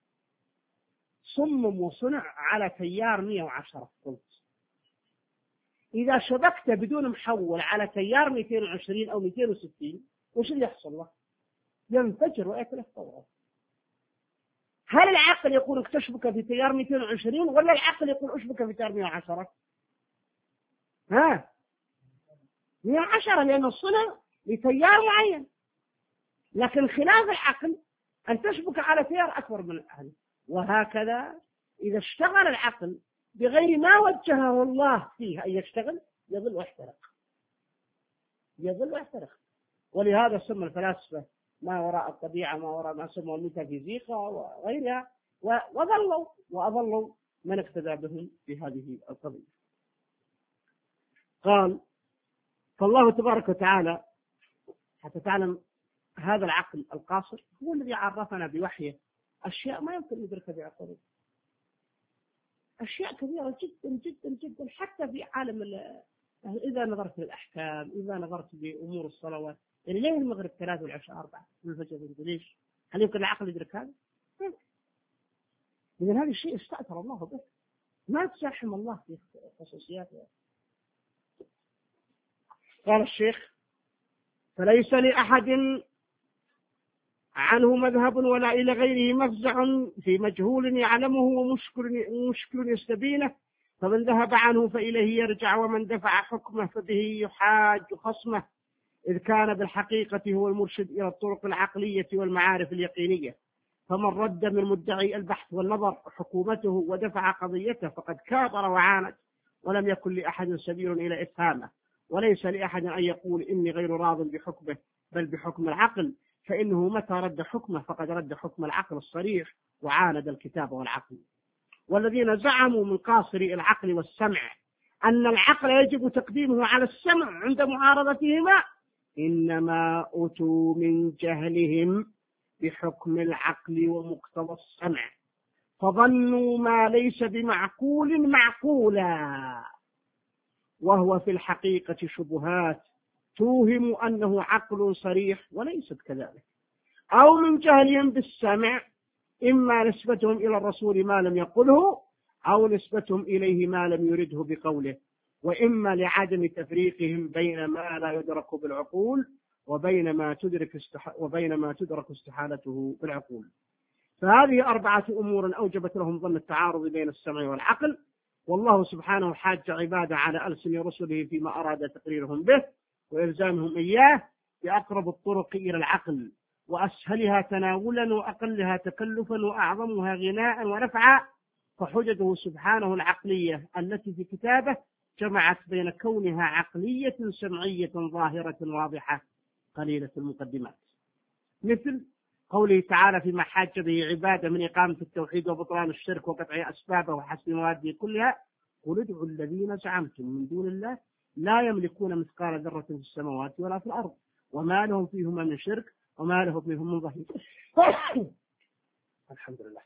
صمم وصنع على تيار مئة وعشرة فولت، إذا شبكت بدون محول على تيار مئتين وعشرين أو مئتين وستين وش اللي يحصل له؟ ينفجر ويتلف فورا. هل العقل يقول اكتشفك في تيار مئتين وعشرين ولا العقل يقول اشبك في تيار مئة وعشرة؟ ها مئة وعشرة لأنه صنع لتيار معين، لكن خلاف العقل أن تشبك على تيار أكبر من هذا. وهكذا إذا اشتغل العقل بغير ما وجهه الله فيه أن يشتغل يظل ويحترق، يظل ويحترق. ولهذا سمى الفلاسفة ما وراء الطبيعة ما وراء ما سموا الميتافيزيقا وغيرها، وظلوا وأظلوا من اقتدى بهم في هذه القضية. قال فالله تبارك وتعالى حتى تعلم هذا العقل القاصر هو الذي عرفنا بوحيه أشياء ما يمكن ندركها بعقله، أشياء كبيرة جدا جدا جدا، حتى في عالم إذا نظرت للأحكام، إذا نظرت بأمور الصلوات، يعني ليه المغرب ثلاثة والعشاء أربعة والفجر ليش؟ هل يمكن العقل يدرك هذا؟ إذن هذا الشيء استأثر الله به، ما تزاحم الله في خصوصياته. قال الشيخ فليس لأحد عنه مذهب ولا إلى غيره مفزع في مجهول يعلمه ومشكل مشكل يستبينه، فمن ذهب عنه فإليه يرجع، ومن دفع حكمه فبه يحاج خصمه، إذ كان بالحقيقة هو المرشد إلى الطرق العقلية والمعارف اليقينية. فمن رد من مدعي البحث والنظر حكومته ودفع قضيته فقد كابر وعاند، ولم يكن لأحد سبيل إلى إفهامه، وليس لأحد أن يقول إني غير راض بحكمه بل بحكم العقل، فإنه متى رد حكمه فقد رد حكم العقل الصريح وعاند الكتاب والعقل. والذين زعموا من قاصري العقل والسمع أن العقل يجب تقديمه على السمع عند معارضتهما إنما أتوا من جهلهم بحكم العقل ومقتضى السمع، فظنوا ما ليس بمعقول معقولا، وهو في الحقيقة شبهات توهم أنه عقل صريح وليست كذلك، أو من جهلهم بالسمع إما نسبتهم إلى الرسول ما لم يقله، أو نسبتهم إليه ما لم يرده بقوله، وإما لعدم تفريقهم بين ما لا يدرك بالعقول وبين ما تدرك استح... وبين ما تدرك استحالته بالعقول. فهذه أربعة أمور أوجبت لهم ظن التعارض بين السمع والعقل، والله سبحانه حاج عباده على ألسن رسله فيما أراد تقريرهم به وإلزامهم إياه بأقرب الطرق إلى العقل، وأسهلها تناولا وأقلها تكلفا وأعظمها غناء ونفعا. فحجته سبحانه العقلية التي في كتابه جمعت بين كونها عقلية سمعية ظاهرة واضحة قليلة المقدمات، مثل قوله تعالى فيما حاج به عباده من إقامة التوحيد وبطلان الشرك وقطع أسبابه وحسب مواده كلها: قل ادعوا الذين زعمتم من دون الله لا يملكون مثقال ذرة في السماوات ولا في الأرض وما لهم فيهما من شرك وما لهم منهم من ظهير. الحمد لله.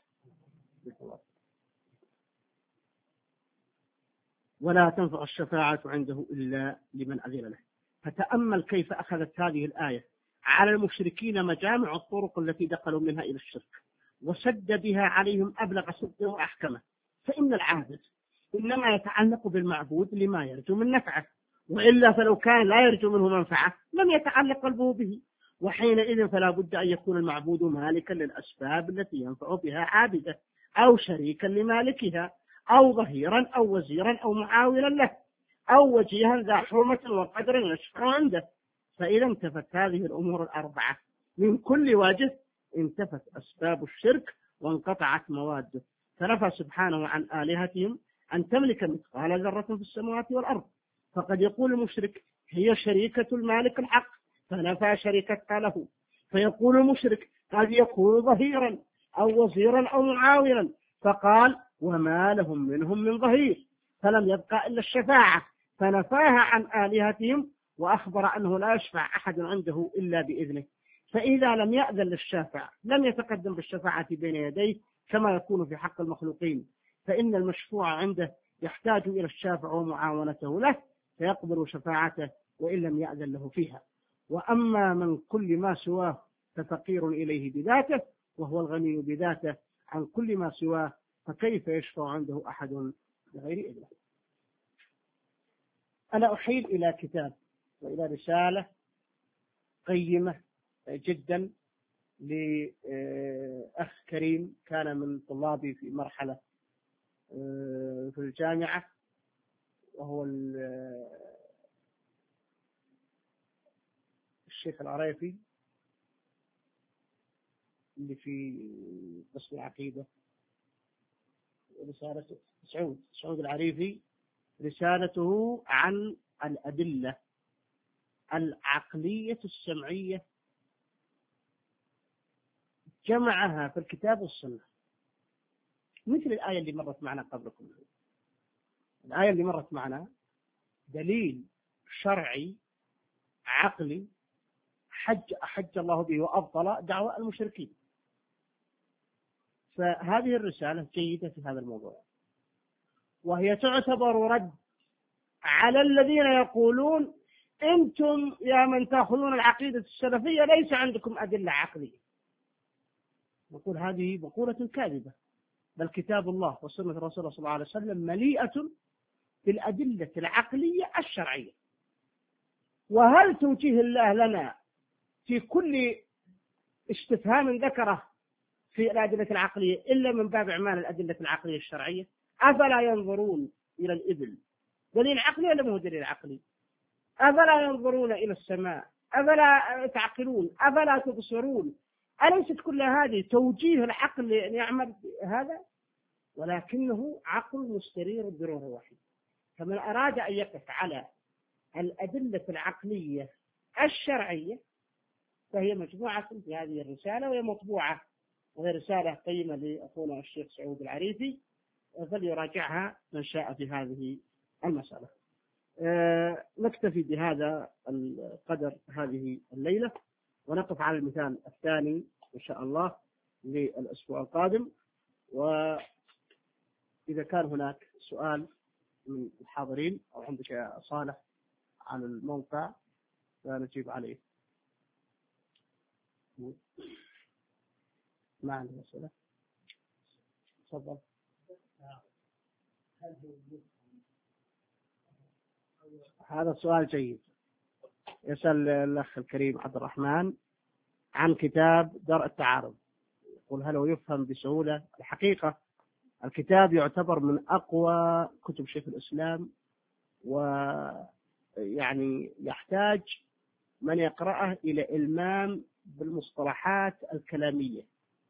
ولا تنفع الشفاعة عنده إلا لمن أذن له. فتأمل كيف أخذت هذه الآية على المشركين مجامع الطرق التي دخلوا منها إلى الشرك، وسد بها عليهم أبلغ سد وأحكمه. فإن العابد إنما يتعلق بالمعبود لما يرجو من نفعه، وإلا فلو كان لا يرجو منه منفعة لم يتعلق قلبه به، وحينئذ فلا بد أن يكون المعبود مالكا للأسباب التي ينفع بها عابده، أو شريكا لمالكها، أو ظهيرا أو وزيرا أو معاونا له، أو وجيها ذا حرمة وقدر يشفع عنده. فإذا انتفت هذه الأمور الأربعة من كل وجه انتفت أسباب الشرك وانقطعت مواده، فنفى سبحانه عن آلهتهم أن تملك مثقال ذرة في السماوات والأرض. فقد يقول المشرك هي شريكة المالك الحق فنفى شريكتها له، فيقول المشرك قد يكون ظهيرا أو وزيرا أو معاونا، فقال وما لهم منهم من ظهير، فلم يبقى إلا الشفاعة فنفاها عن آلهتهم، وأخبر أنه لا يشفع أحد عنده إلا بإذنه. فإذا لم يأذن للشافع لم يتقدم بالشفاعة بين يديه كما يكون في حق المخلوقين، فإن المشفوع عنده يحتاج إلى الشافع ومعاونته له فيقبل شفاعته وإن لم يأذن له فيها. وأما من كل ما سواه ففقير إليه بذاته، وهو الغني بذاته عن كل ما سواه، فكيف يشفع عنده أحد بغير إذنه؟ أنا أحيل إلى كتاب وإلى رسالة قيمة جدا لأخ كريم كان من طلابي في مرحلة في الجامعة، وهو الشيخ العريفي اللي في قسم العقيدة، رسالة سعود سعود العريفي، رسالته عن الأدلة العقلية السمعية، جمعها في الكتاب والسنة، مثل الآية اللي مرت معنا قبلكم. الآية اللي مرت معنا دليل شرعي عقلي حج أحج الله به وأبطل دعوى المشركين. فهذه الرسالة جيدة في هذا الموضوع، وهي تعتبر رد على الذين يقولون أنتم يا من تأخذون العقيدة السلفية ليس عندكم أدلة عقلية. نقول هذه مقولة كاذبة، بل كتاب الله وسنة الرسول صلى الله عليه وسلم مليئة بالأدلة العقلية الشرعية. وهل توجيه الله لنا في كل استفهام ذكره في الأدلة العقلية إلا من باب إعمال الأدلة العقلية الشرعية؟ أفلا ينظرون إلى الإبل دليل عقلي ولا مو دليل عقلي؟ أفلا ينظرون إلى السماء؟ أفلا تعقلون؟ أفلا تبصرون؟ أليست كل هذه توجيه العقل لأن يعمل هذا؟ ولكنه عقل مسترير بروح واحد. فمن أراد أن يقف على الأدلة العقلية الشرعية فهي مجموعة في هذه الرسالة، وهي مطبوعة وهي رسالة قيمة لأخونا الشيخ سعود العريفي، فليراجعها من شاء في هذه المسألة. أه نكتفي بهذا القدر هذه الليلة، ونقف على المثال الثاني إن شاء الله للأسبوع القادم. وإذا كان هناك سؤال من الحاضرين أو عندك يا صالح عن الموقع فنجيب عليه. ما عندي أسئلة. تفضل. هذا سؤال جيد. يسأل الأخ الكريم عبد الرحمن عن كتاب درء التعارض، يقول هل هو يفهم بسهولة؟ الحقيقة الكتاب يعتبر من أقوى كتب شيخ الإسلام، ويعني يحتاج من يقرأه إلى إلمام بالمصطلحات الكلامية،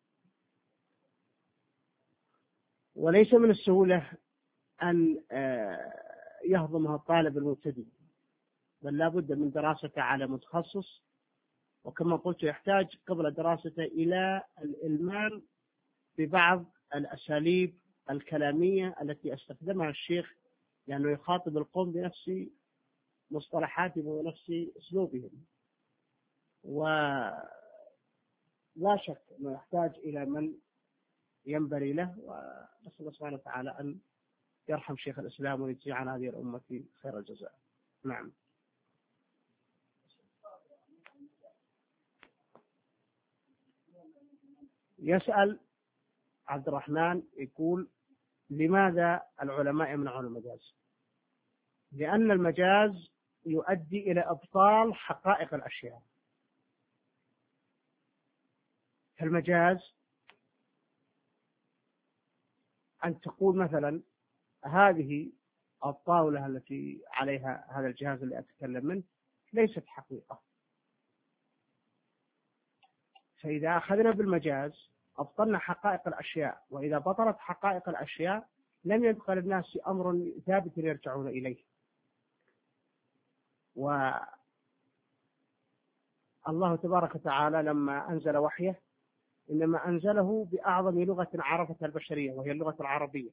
وليس من السهولة أن يهضمها الطالب المبتدئ، بل لا بد من دراسته على متخصص، وكما قلت يحتاج قبل دراسته إلى الإلمام ببعض الأساليب الكلامية التي استخدمها الشيخ، لأنه يعني يخاطب القوم بنفس مصطلحاتهم ونفس أسلوبهم، ولا شك أنه يحتاج إلى من ينبري له، ونسأل الله سبحانه وتعالى أن يرحم شيخ الإسلام ويجزي عن هذه الأمة خير الجزاء. نعم. يسأل عبد الرحمن يقول لماذا العلماء يمنعون المجاز؟ لأن المجاز يؤدي إلى إبطال حقائق الأشياء. فالمجاز أن تقول مثلا هذه الطاولة التي عليها هذا الجهاز اللي أتكلم منه ليست حقيقة، فإذا أخذنا بالمجاز أبطلنا حقائق الأشياء، وإذا بطلت حقائق الأشياء لم يبقى للناس أمر ثابت يرجعون إليه. والله تبارك وتعالى لما أنزل وحيه إنما أنزله بأعظم لغة عرفتها البشرية، وهي اللغة العربية.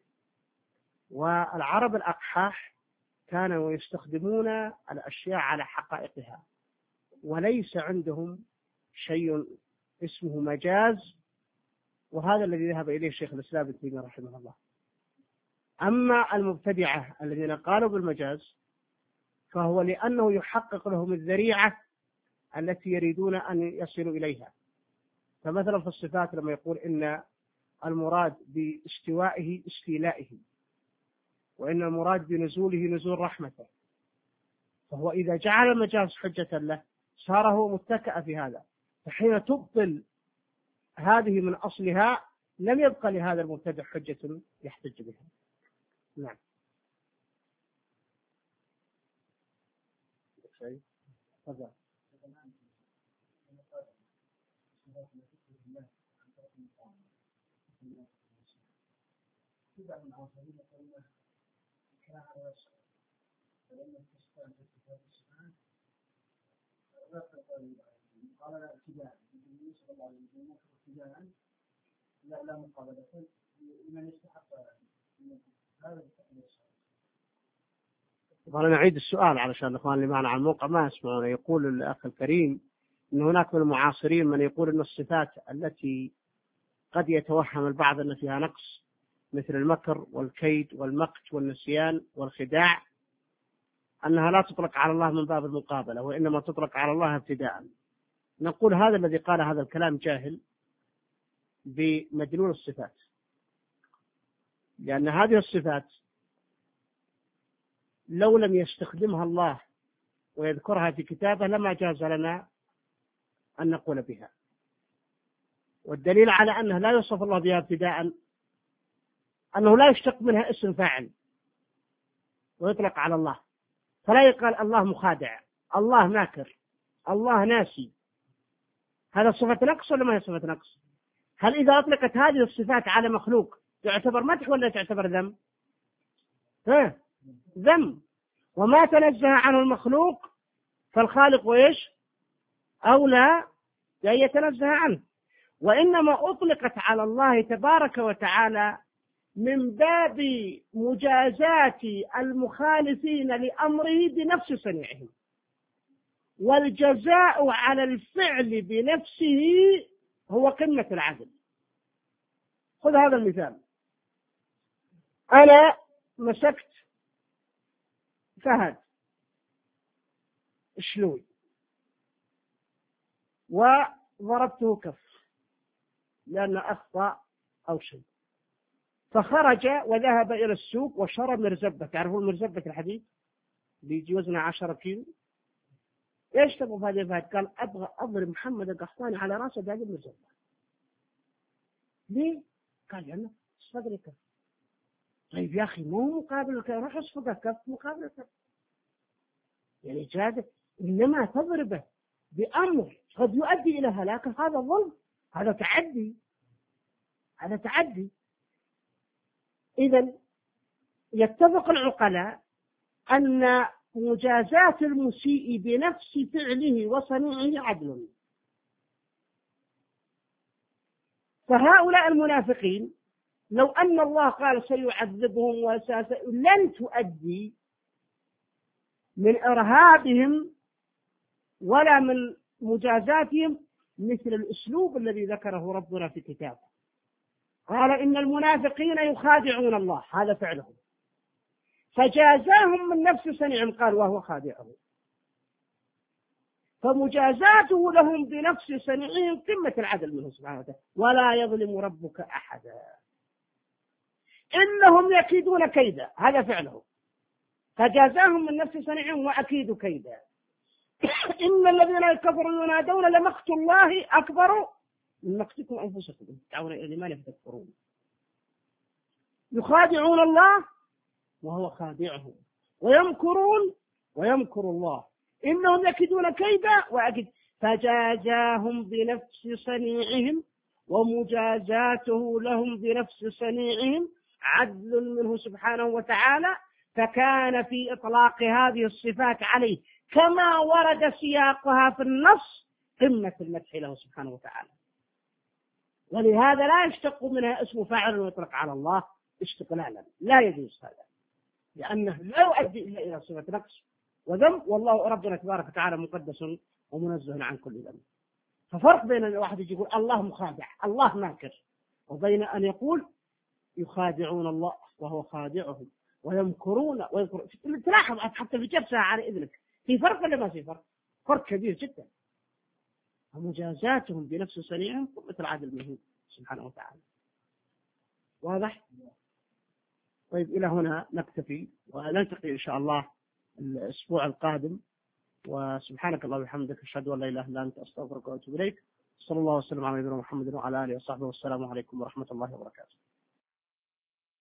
والعرب الأقحاح كانوا يستخدمون الأشياء على حقائقها، وليس عندهم شيء اسمه مجاز، وهذا الذي ذهب إليه شيخ الإسلام ابن تيمية رحمه الله. أما المبتدعة الذين قالوا بالمجاز فهو لأنه يحقق لهم الذريعة التي يريدون أن يصلوا إليها. فمثلا في الصفات لما يقول إن المراد باستوائه استيلائه، وإن المراد بنزوله نزول رحمته، فهو إذا جعل المجاز حجة له صار هو متكئ في هذا، فحين تبطل هذه من أصلها لم يبقى لهذا المبتدع حجة يحتج بها. نعم. شيء تفضل. لا لا مقابلة لمن يستحق هذا. أنا نعيد السؤال علشان الإخوان اللي معنا على الموقع ما يسمعون. يقول الأخ الكريم أن هناك من المعاصرين من يقول أن الصفات التي قد يتوهم البعض أن فيها نقص مثل المكر والكيد والمقت والنسيان والخداع أنها لا تطلق على الله من باب المقابلة، وإنما تطلق على الله ابتداء. نقول هذا الذي قال هذا الكلام جاهل بمدلول الصفات، لأن هذه الصفات لو لم يستخدمها الله ويذكرها في كتابه لما جاز لنا أن نقول بها. والدليل على أنه لا يوصف الله بها ابتداء أنه لا يشتق منها اسم فاعل ويطلق على الله، فلا يقال الله مخادع، الله ماكر، الله ناسي. هذا صفة نقص ولا ما هي صفة نقص؟ هل إذا أطلقت هذه الصفات على مخلوق تعتبر مدح ولا تعتبر ذم؟ ها ذم. وما تنزه عنه المخلوق فالخالق وإيش أولى أن يتنزه عنه، وإنما أطلقت على الله تبارك وتعالى من باب مجازات المخالفين لأمره بنفس صنيعهم، والجزاء على الفعل بنفسه هو قمة العدل. خذ هذا المثال، أنا مسكت فهد شلوي وضربته كف لأن أخطأ أو شيء، فخرج وذهب إلى السوق وشرى مرزبة. تعرفون مرزبة الحديد بيجي وزنها عشرة كيلو؟ ايش تبغى بهذه الفهد؟ قال ابغى اضرب محمد القحطاني على راسه بهذه المرزبة. ليه؟ قال لأنه صدرك. طيب يا اخي مو مقابل الكف، روح اصفقه كف مقابل الكف. يعني جاد، انما تضربه بامر قد يؤدي الى هلاكه، هذا ظلم، هذا تعدي، هذا تعدي. اذا يتفق العقلاء ان مجازاة المسيء بنفس فعله وصنيعه عدل. فهؤلاء المنافقين لو أن الله قال سيعذبهم وساس لن تؤدي من إرهابهم ولا من مجازاتهم مثل الأسلوب الذي ذكره ربنا في كتابه. قال إن المنافقين يخادعون الله، هذا فعلهم، فجازاهم من نفس صنيعهم، قال وهو خادعهم. فمجازاته لهم بنفس صنيعهم قمة العدل منه سبحانه وتعالى. ولا يظلم ربك أحدا. إنهم يكيدون كيدا، هذا فعلهم، فجازاهم من نفس صنيعهم وأكيد كيدا. إن الذين كفروا ينادون لمقت الله أكبر من مقتكم أنفسكم تعون إلى الإيمان فتكفرون. يخادعون الله وهو خادعهم، ويمكرون ويمكر الله. إنهم يكيدون كيدا وأكيد. فجازاهم بنفس صنيعهم ومجازاته لهم بنفس صنيعهم عدل منه سبحانه وتعالى. فكان في إطلاق هذه الصفات عليه كما ورد سياقها في النص قمة المدح له سبحانه وتعالى. ولهذا لا يشتق منها اسم فاعل ويطلق على الله استقلالا، لا يجوز هذا، لأنه لا يؤدي إلا إلى صفة نقص وذنب، والله ربنا تبارك وتعالى مقدس ومنزه عن كل ذنب. ففرق بين الواحد يجي يقول الله مخادع، الله ماكر، وبين أن يقول يخادعون الله وهو خادعهم ويمكرون ويمكرون. تلاحظ حتى في جبسها على إذنك في فرق ولا ما في فرق؟ فرق كبير جدا. ومجازاتهم بنفس صنيعهم قمة العدل منه سبحانه وتعالى. واضح؟ طيب إلى هنا نكتفي، ونلتقي إن شاء الله الأسبوع القادم. وسبحانك اللهم وبحمدك أشهد أن لا إله إلا أنت أستغفرك وأتوب إليك. صلى الله وسلم على نبينا محمد وعلى آله وصحبه والسلام عليكم ورحمة الله وبركاته.